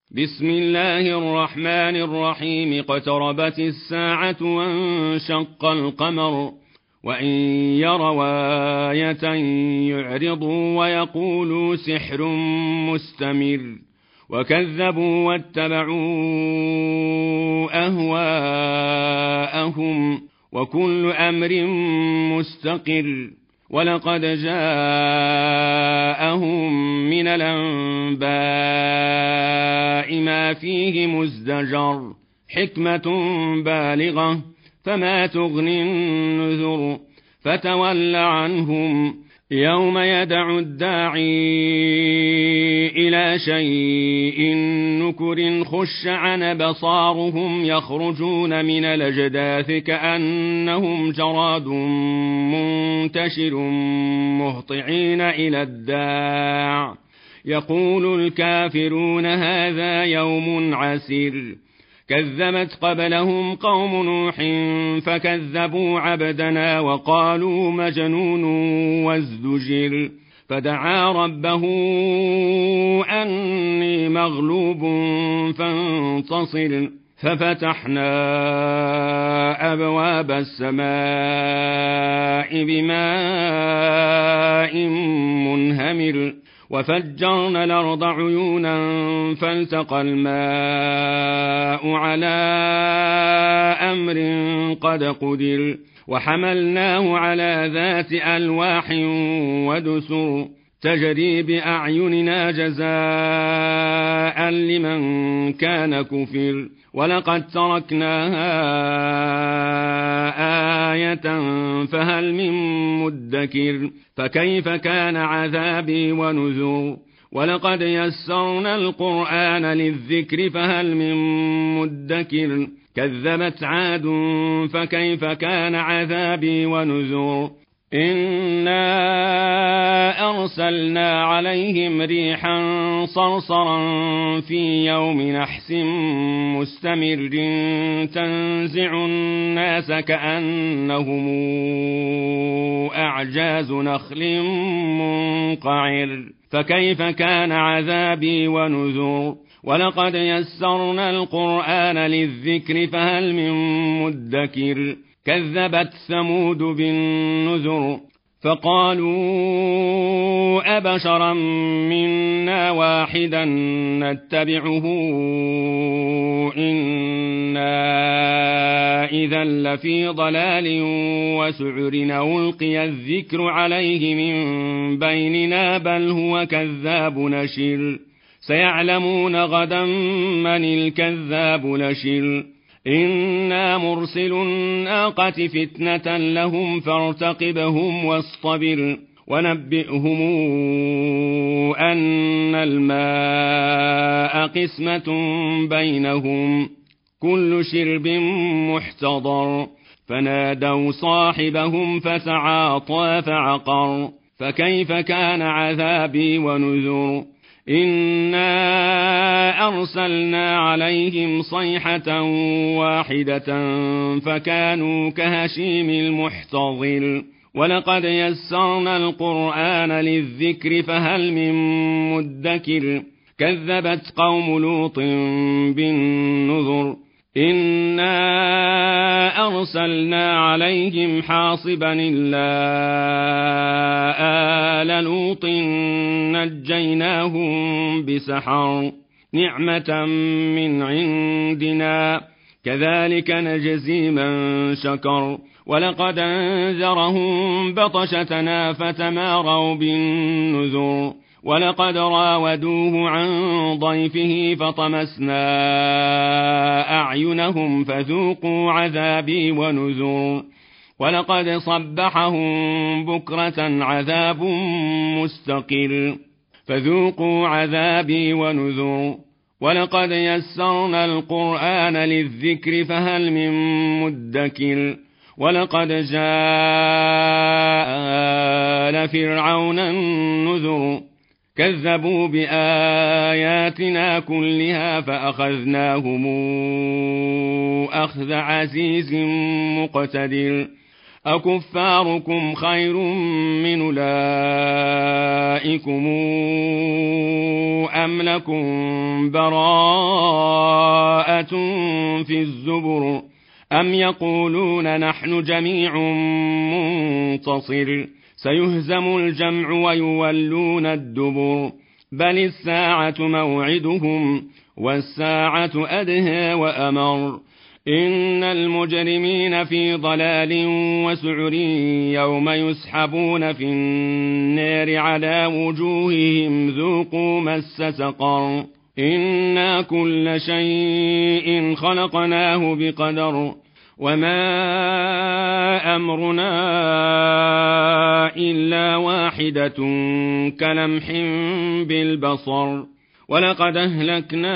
بسم الله الرحمن الرحيم. اقتربت الساعة وانشق القمر وإن يروا آية يعرضوا ويقولوا سحر مستمر وكذبوا واتبعوا أهواءهم وكل أمر مستقر. ولقد جاءهم من الأنباء ما فيه مزدجر حكمة بالغة فما تغني النذر فتول عنهم يوم يدعو الداعي إلى شيء نكر خش عن بصارهم يخرجون من الأجداث كأنهم جراد منتشر مهطعين إلى الداع يقول الكافرون هذا يوم عسير. كذبت قبلهم قوم نوح فكذبوا عبدنا وقالوا مجنون وازدجر فدعا ربه أني مغلوب فانتصر ففتحنا أبواب السماء بماء منهمر وفجرنا الأرض عيونا فالتقى الماء على أمر قد قدر وحملناه على ذات ألواح ودسر تجري بأعيننا جزاء لمن كان كفر. ولقد تركناها آية فهل من مدكر فكيف كان عذابي ونذر. ولقد يسرنا القرآن للذكر فهل من مدكر كذبت عاد فكيف كان عذابي ونذر. إنا أرسلنا عليهم ريحا صرصرا في يوم نحس مستمر تنزع الناس كأنهم أعجاز نخل منقعر فكيف كان عذابي ونذر. ولقد يسرنا القرآن للذكر فهل من مدكر كذبت ثمود بالنذر فقالوا أبشرا منا واحدا نتبعه إنا إذا لفي ضلال وسعر ألقي الذكر عليه من بيننا بل هو كذاب نشر سيعلمون غدا من الكذاب نشر. إنا مرسل الناقة فتنة لهم فارتقبهم واصطبر ونبئهم أن الماء قسمة بينهم كل شرب محتضر فنادوا صاحبهم فتعاطى فعقر فكيف كان عذابي ونذر. إنا أرسلنا عليهم صيحة واحدة فكانوا كهشيم المحتضر. ولقد يسرنا القرآن للذكر فهل من مدكر كذبت قوم لوط بالنذر. إنا أرسلنا عليهم حاصبا إلا آل لوط نجيناهم بسحر نعمة من عندنا كذلك نجزي من شكر. ولقد أنذرهم بطشتنا فتماروا بالنذر. ولقد راودوه عن ضيفه فطمسنا أعينهم فذوقوا عذابي ونذر. ولقد صبحهم بكرة عذاب مستقر فذوقوا عذابي ونذر. ولقد يسرنا القرآن للذكر فهل من مدكر ولقد جاء آل فرعون النذر كذبوا بآياتنا كلها فأخذناهم أخذ عزيز مقتدر. أكفاركم خير من أولئكم أم لكم براءة في الزبر أم يقولون نحن جميع منتصر سيهزم الجمع ويولون الدبر بل الساعة موعدهم والساعة أدهى وأمر إن المجرمين في ضلال وسعر يوم يسحبون في النار على وجوههم ذوقوا مس سقر إنا كل شيء خلقناه بقدر وما أمرنا إلا واحدة كلمح بالبصر ولقد أهلكنا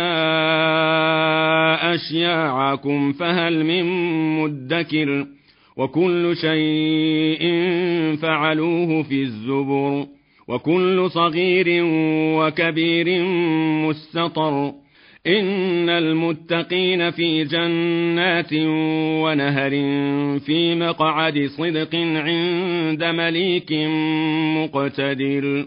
أشياعكم فهل من مدكر وكل شيء فعلوه في الزبر وكل صغير وكبير مستطر إن المتقين في جنات ونهر في مقعد صدق عند مليك مقتدر.